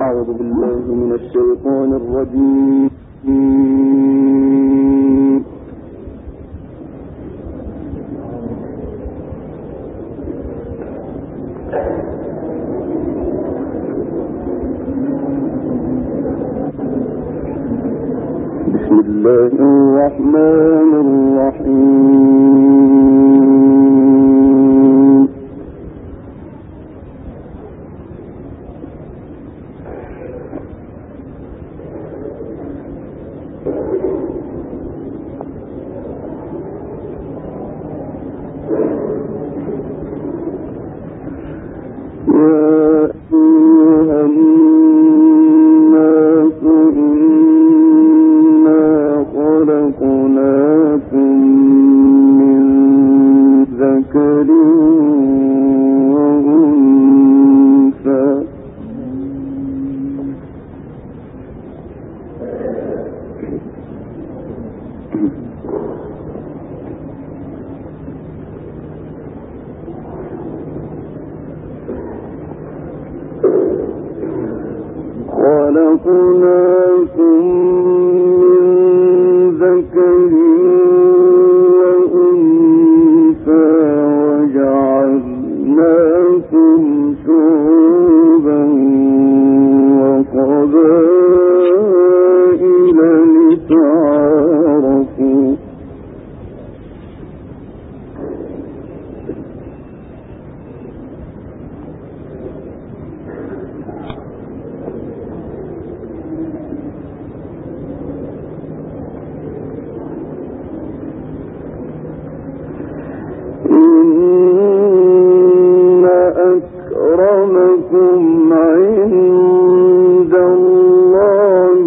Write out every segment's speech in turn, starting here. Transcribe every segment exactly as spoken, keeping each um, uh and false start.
أعوذ بالله من الشيطان الرجيم. بسم الله الرحمن الرحيم. خلقناكم من ذكر وأنثى وجعلناكم شعوبا وقبائل لتعارفوا إن أكرمكم عند الله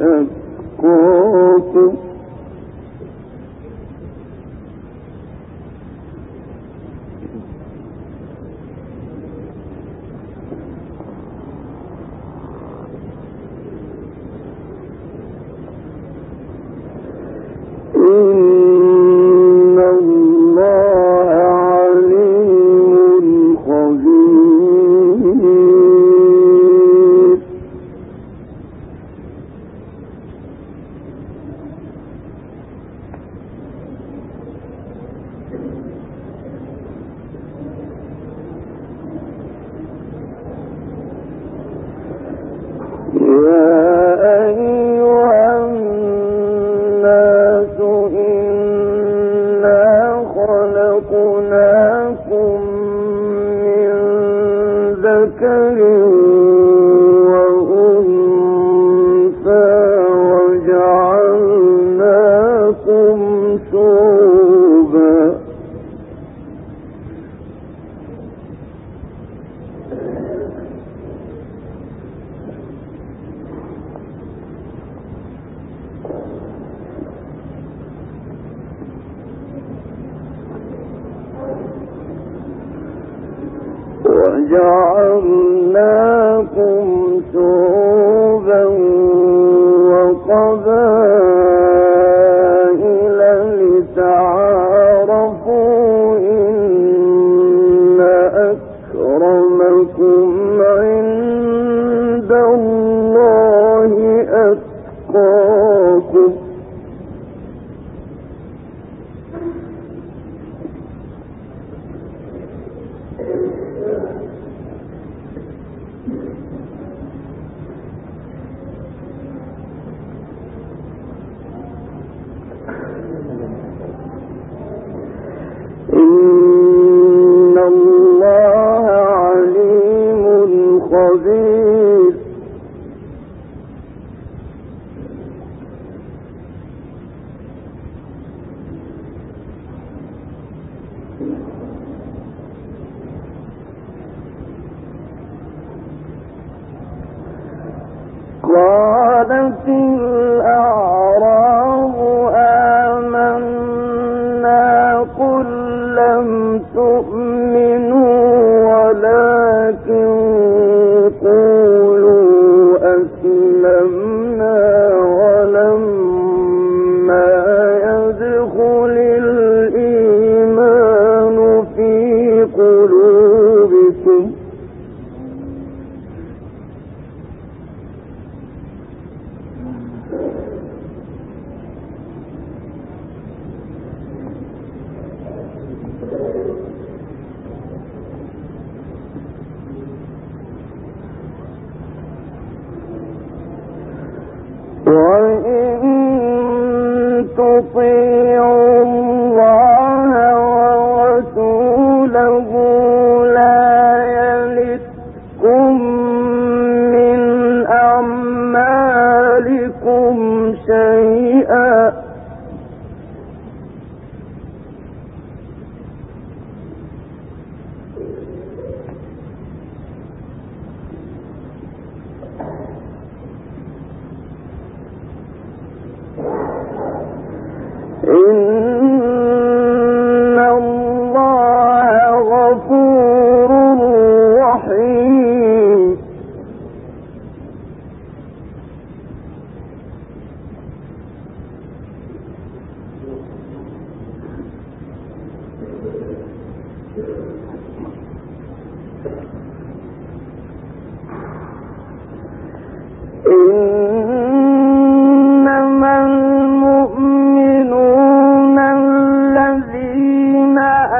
أتقاكم إن الله عليم خبير. يا أيها الناس إنا خلقناكم من ذكر وأنثى وجعلناكم شعوبا وجعلناكم شعوبا وقبائل لتعارفوا إن أكرمكم عند الله أتقاكم إن الله عليم خبير. قالت الأعراب آمنا قل لم تؤمنوا ولكن قولوا أسلمنا ولما يدخل الإيمان في قلوبكم تطيعوا الله ورسوله لا يلتكم من أعمالكم شيئا إن الله غفور رحيم إنما المؤمنون الذين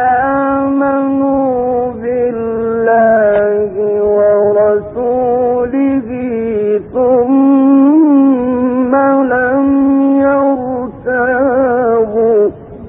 آمنوا بالله ورسوله ثم لم يرتابوا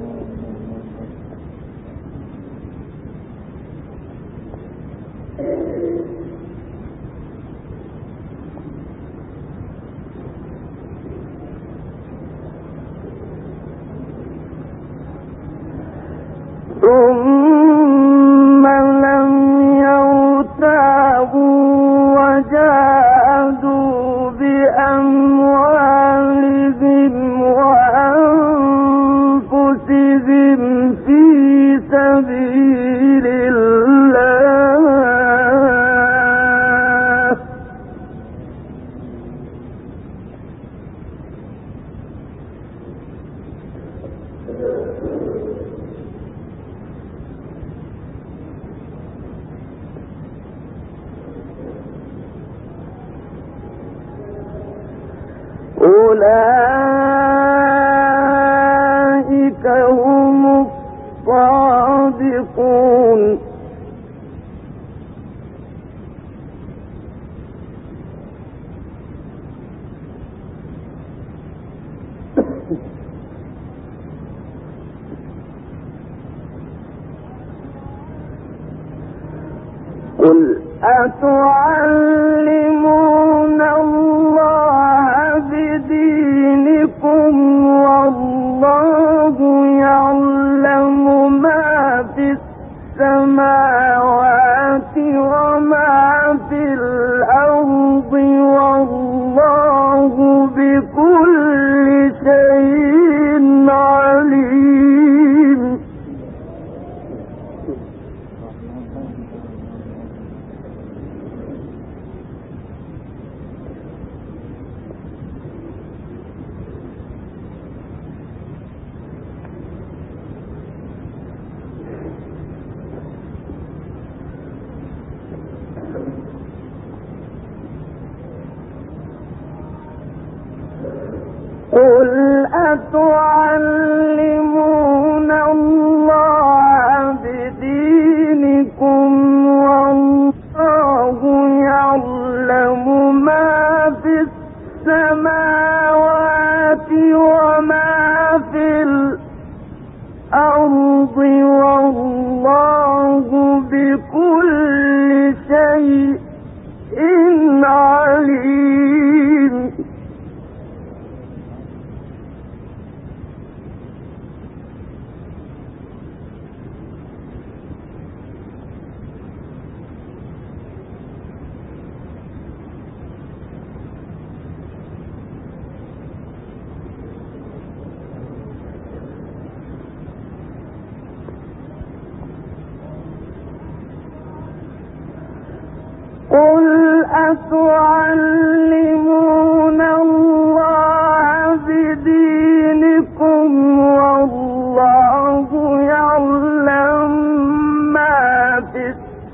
ثم لم يرتابوا وجاهدوا بأموالهم وأنفسهم في سبيل الله أولئك هم الصادقون قل أتعلمون الله بدينكم والله يعلم ما في السماوات وما في الأرض والله بكل شيء عليم قل أتعلمون الله بدينكم والله يعلم ما في السماوات وما في الأرض والله بكل شيء عليم قل أتعلمون الله بدينكم والله يعلم ما في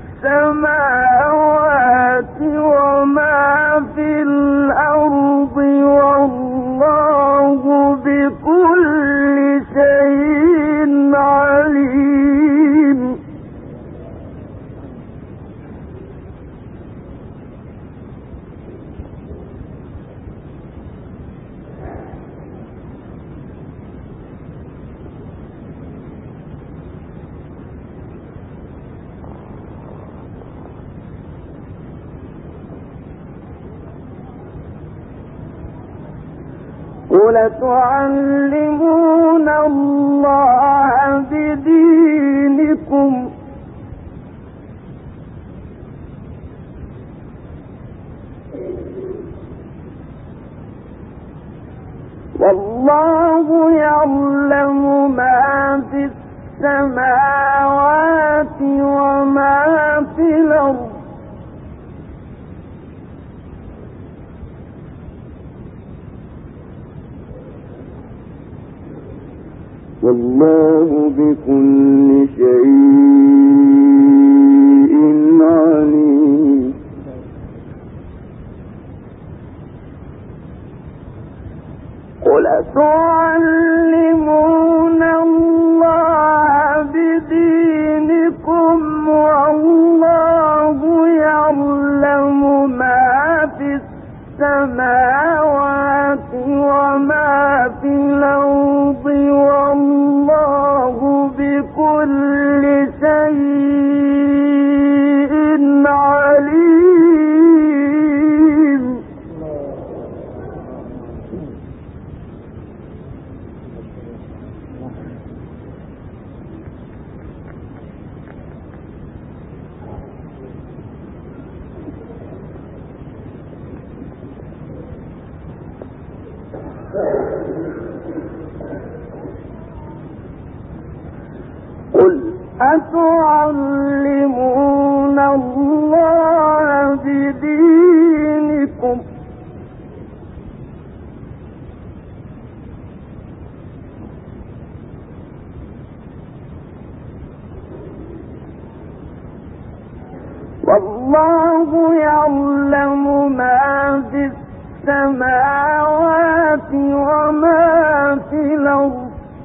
السماوات وما في الأرض والله بكل شيء عليم قل تعلمون الله بدينكم والله يعلم ما في السماوات وما في الأرض والله بكل شيء عليم. قل تعلمون الله بدينكم والله يعلم ما في السماوات وما في الأرض والله بكل شيء عليم. قل أتعلمون الله بدينكم والله يعلم ما في السماوات وما في الأرض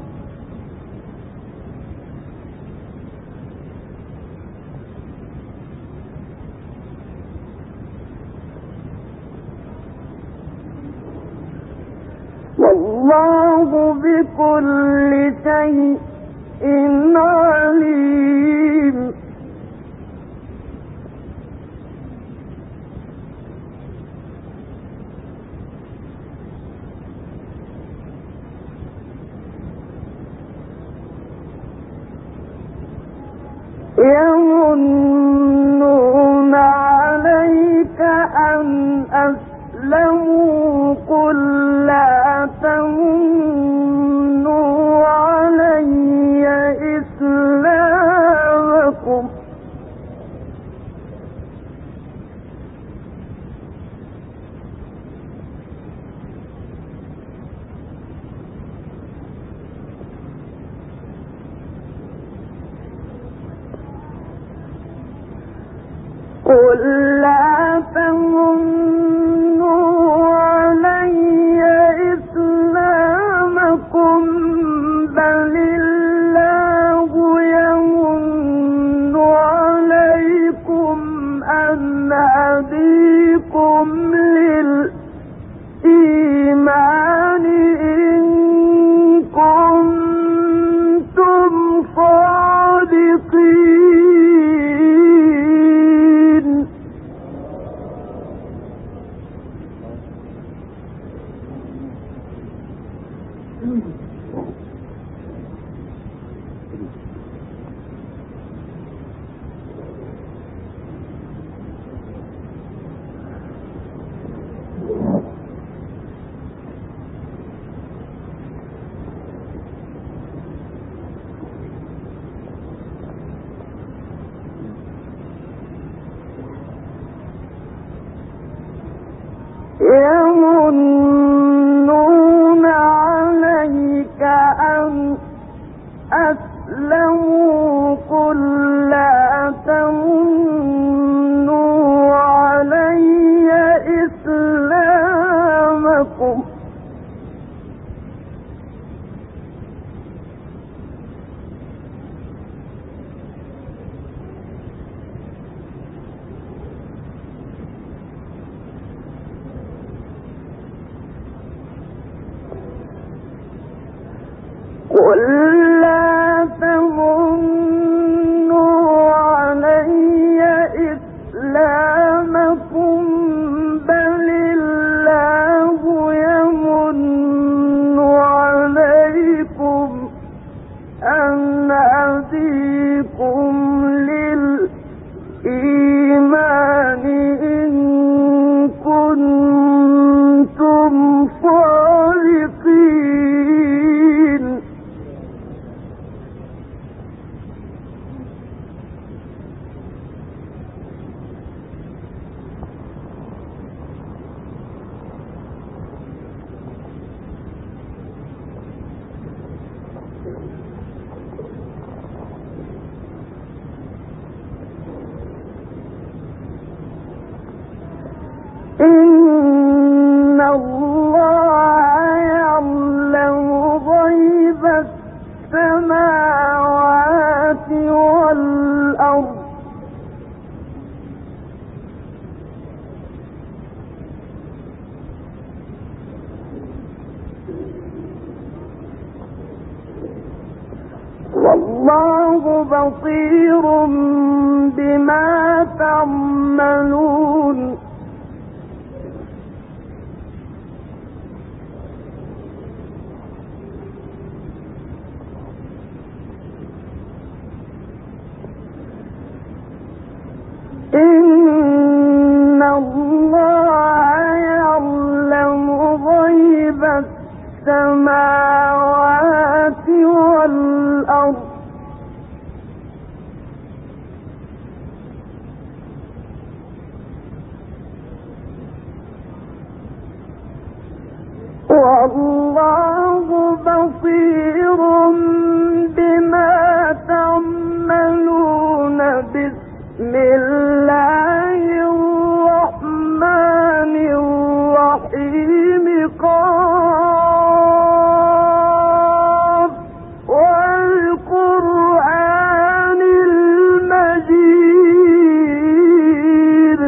والله بكل شيء عليم. يمنون عليك أن أسلموا قل لا تمنوا علي إسلامكم قل لا تمنوا علي إسلامكم بل الله يمن عليكم أن هديكم للإيمان إن كنتم صادقين. يمنون عليك أن أسلموا قل لا تمنوا علي إسلامكم قل لا تمنوا علي إسلامكم بل الله يمن بصير بما تعملون إن الله يعلم غيب السماوات والأرض والله بصير بما تعملون. بسم الله الرحمن الرحيم. قاف والقرآن المجيد.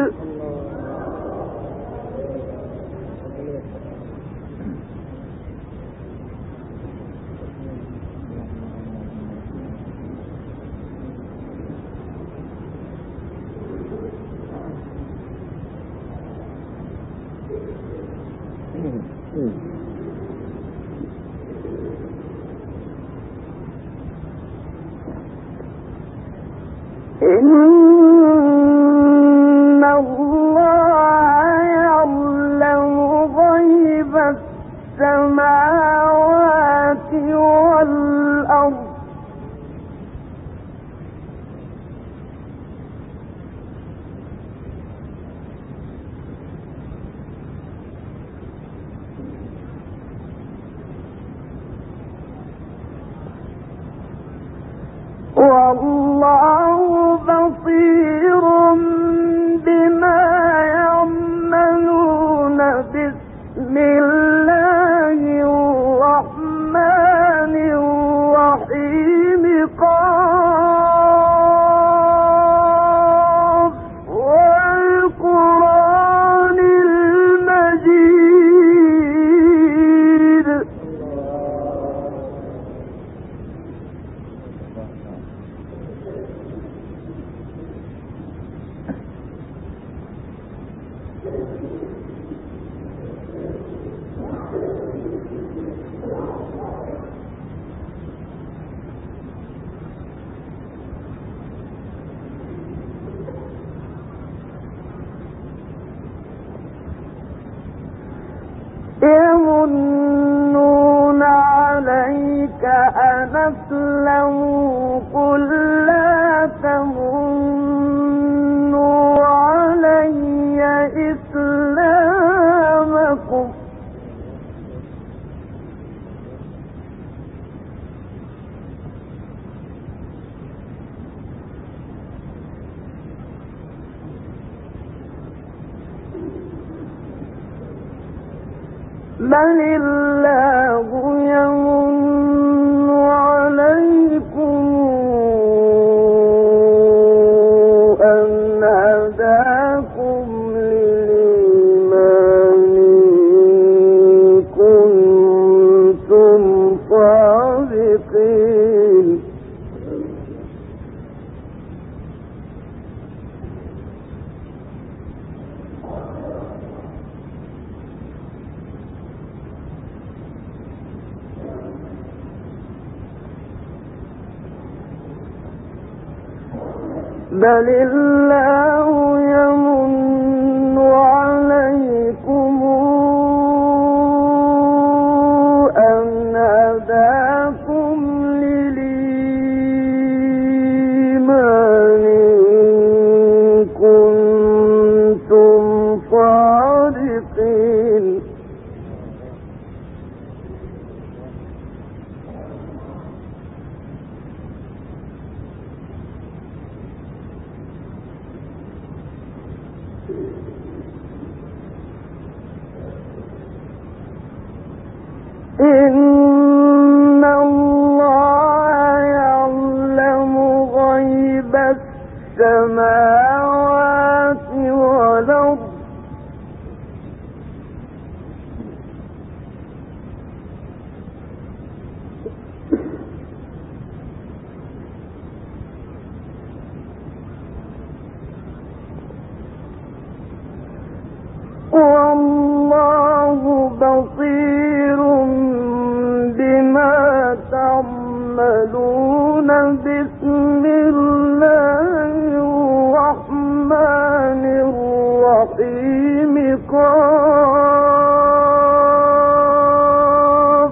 إن الله يعلم غيب السماوات والأرض والله بصير بما يعملون. بسم الله الرحمن الرحيم. قاف والقرآن المجيد. يمنون عليك أن أسلموا. قل لا تمنوا علي إسلامكم بل الله يمن عليكم أن هداكم للإيمان إن كنتم صادقين. بل الله يمن عليكم أن هداكم للإيمان إن كنتم صادقين. إن الله يعلم غيب السماوات والأرض بصير بما تعملون. بسم الله الرحمن الرحيم. قاف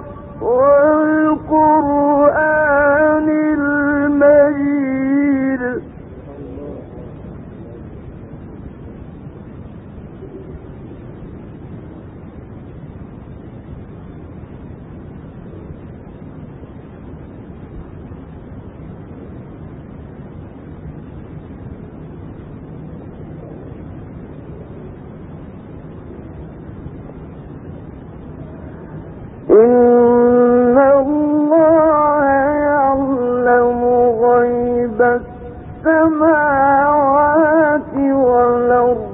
والقرآن المجيد. إن الله يعلم غيب السماوات والأرض.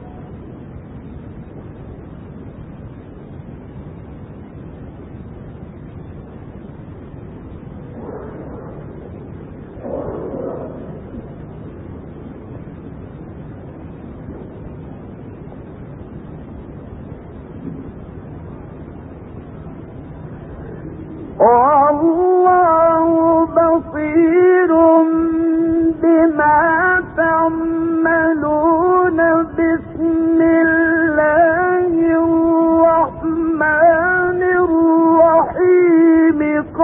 والله بصير بما تعملون. بسم الله الرحمن الرحيم.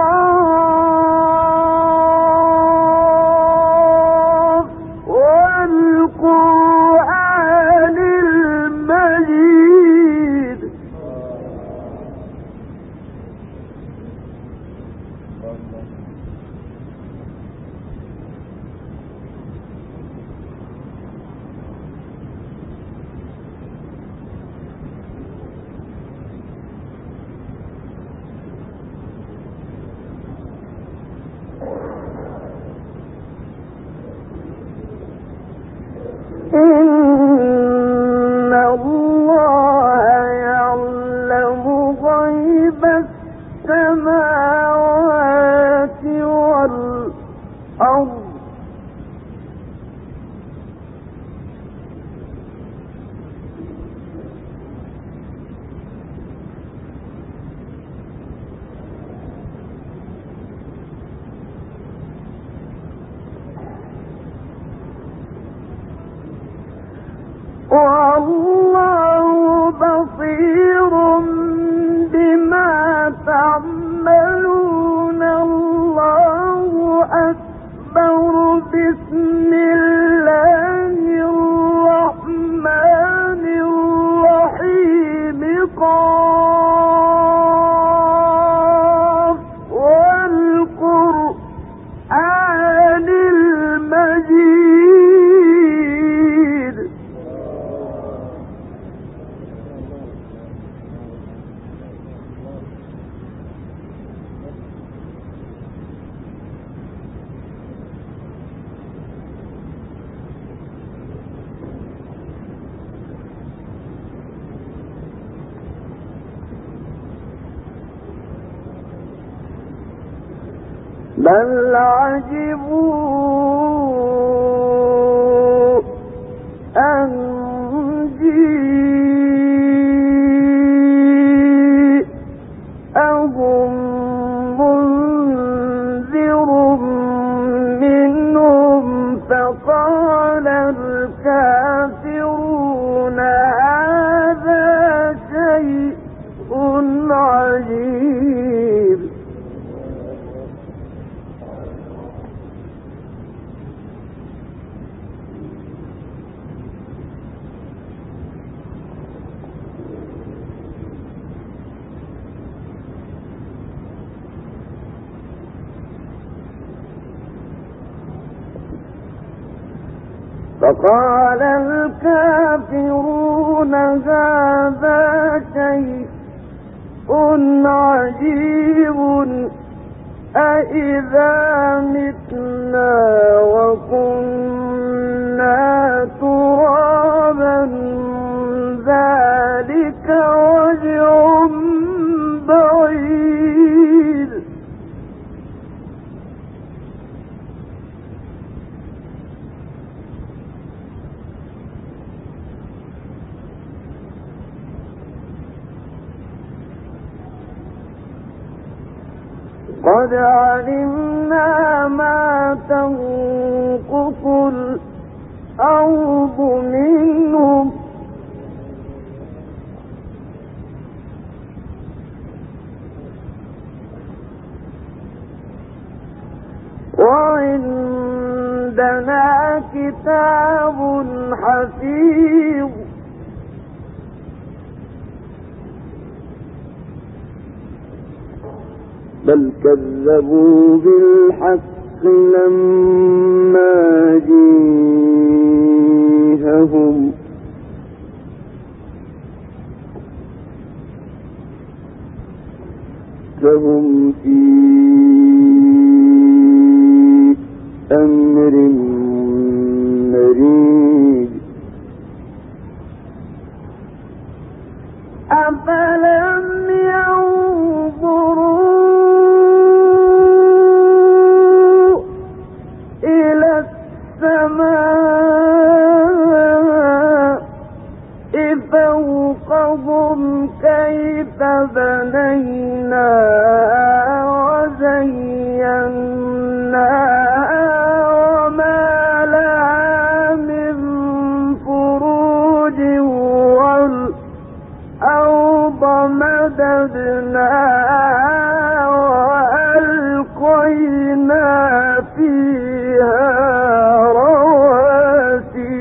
قاف والقرآن المجيد. إن الله يعلم غيب السماوات والأرض. والله بصير بما تعملون. الله أكبر. بسم الله الرحمن الرحيم. قاف والقرآن المجيد. بل عجبوا أن جيءهم منذر منهم فقال الكافرون هذا شيء عجيب. فقال الكافرون هذا شيء عجيب. أإذا متنا وكنا ترابا ذلك رجع بعيد. قد علمنا ما تنقص الأرض منهم وعندنا كتاب حفيظ بل كذبوا بالحق لما جيءهم فهم في أمر مريج أفلم ينظروا إلى السماء فوقهم كيف بنيناها وزيناها وما لها من فروج والأرض مددناها وألقينا فيها رواسي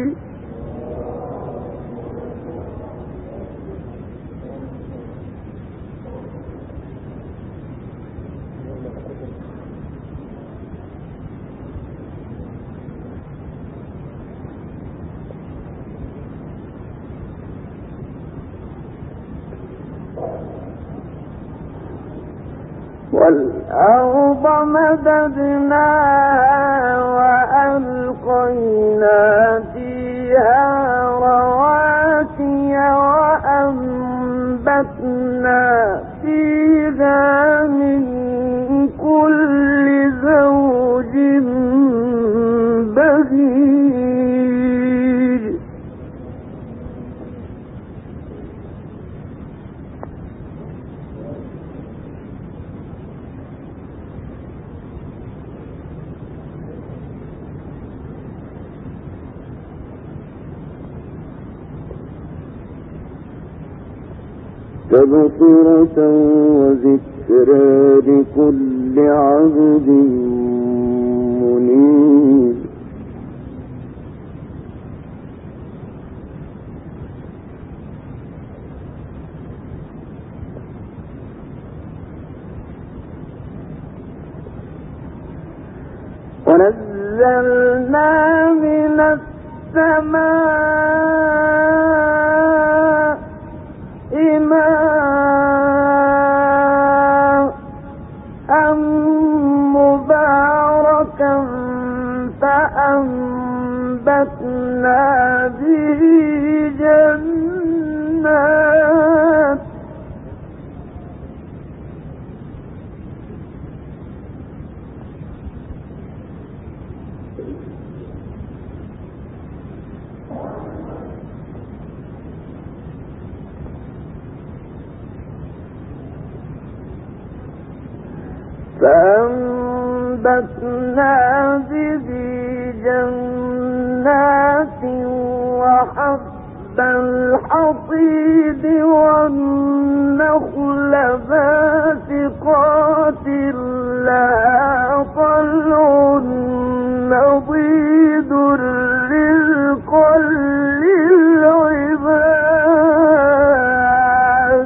والأرض مددناها وألقينا فيها رواسي وأنبتنا فيها من كل زوج بهيج تبصرة وذكرى لكل عبد منيب ونزلنا من السماء ماء مباركا فأنبتنا به جنات فأنبتنا به جنات وحب الحصيد والنخل باسقات لها طلع نضيد رزقا للعباد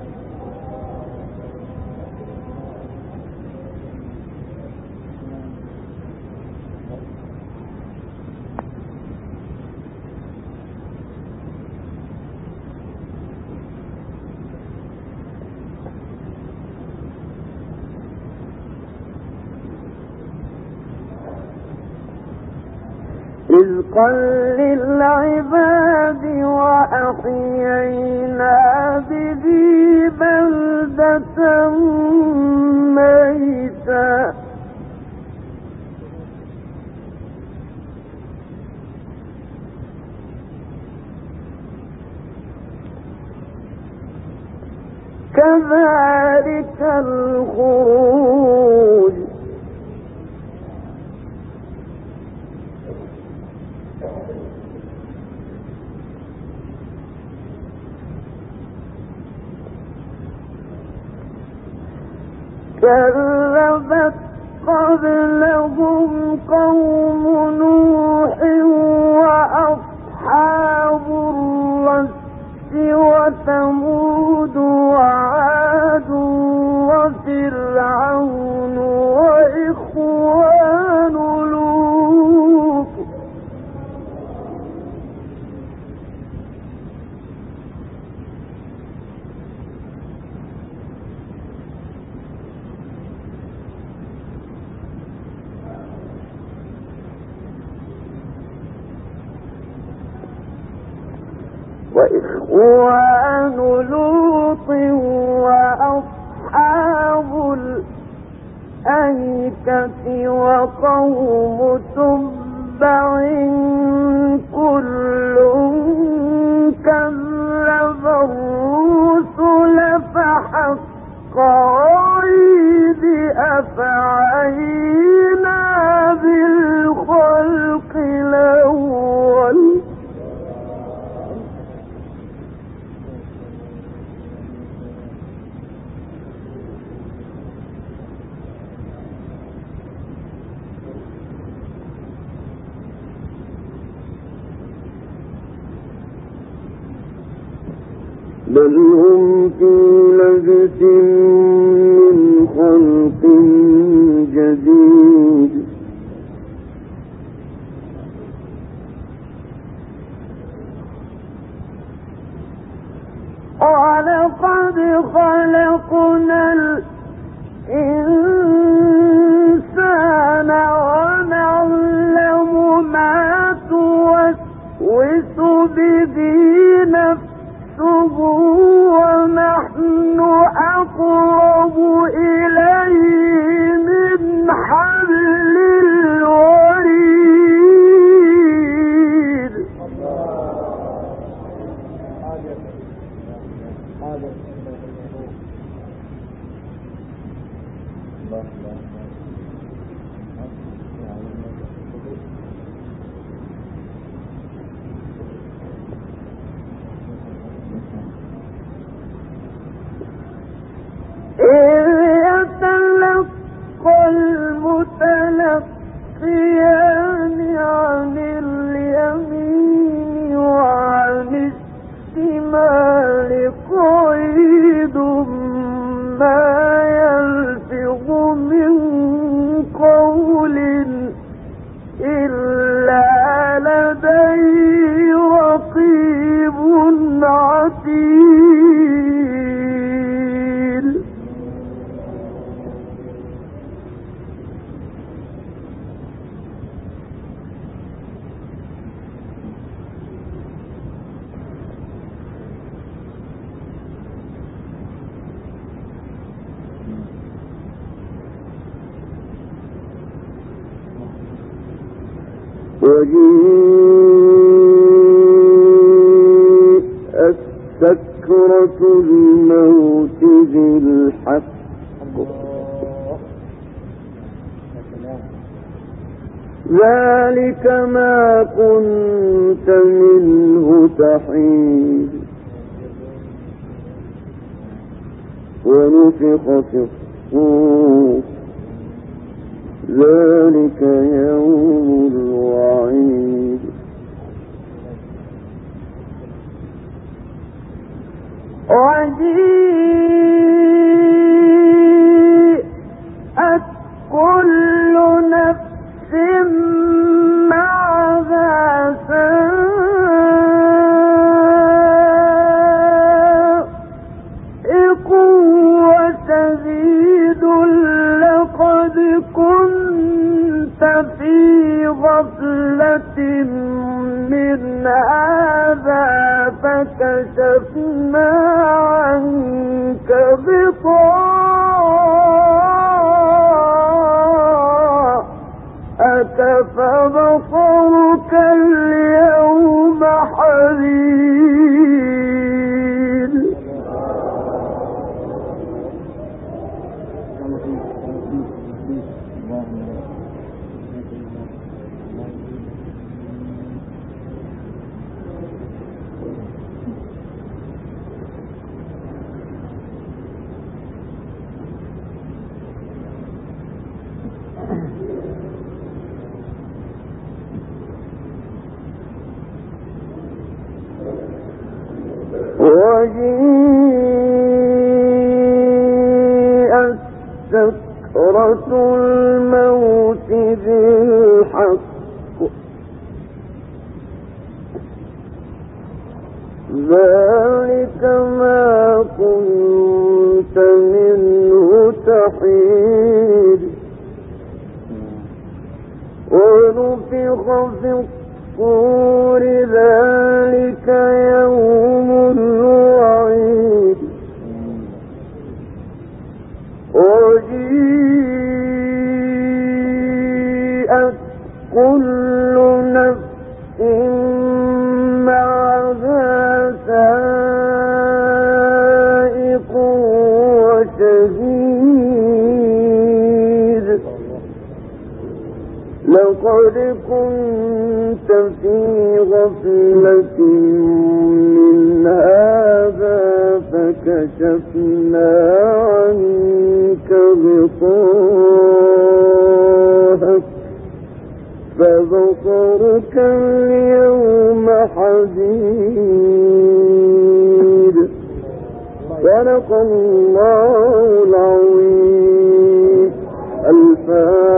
رزقا للعباد وأحيينا به بلدة ميتا كذلك الخروج كذبت قبلهم قوم نوح وأصحاب الرس وثمود وعاد وفرعون وإخوان لوط وإخوان لوط وأصحاب الأيكة وقوم تبع كل كذب الرسل فحق وعيد أفعينا بالخلق الأول بل هم في لبس من خلق جديد ولقد خلقنا الإنسان ونعلم ما توسوس به نفسه ونحن أقرب إليه من حبل الوريد المتلقيان عن اليمين وعن الشمال قعيد ما يلفظ من قول إلا لديه رقيب عتيد وجيءت سكرة الموت بالحق ذلك ما كنت منه تحيد ونفخ في الصور ذلك يوم الوعيد وجيءت كل نفس معها سائق وشهيد لقد كنت في غفلة من هذا فكشفنا عنك غطاءك فبصرك اليوم حديد وجيءت سكرة الموت بالحق ذلك ما كنت منه تحيد ونفخ في الصور ذلك يوم الوعيد وجيءت كل نفس معها سائق وشهيد لقد كنت في غفلة من هذا فكشفنا عنك غطاءك فبصرك اليوم حديد صدق الله العظيم. الفاتحة.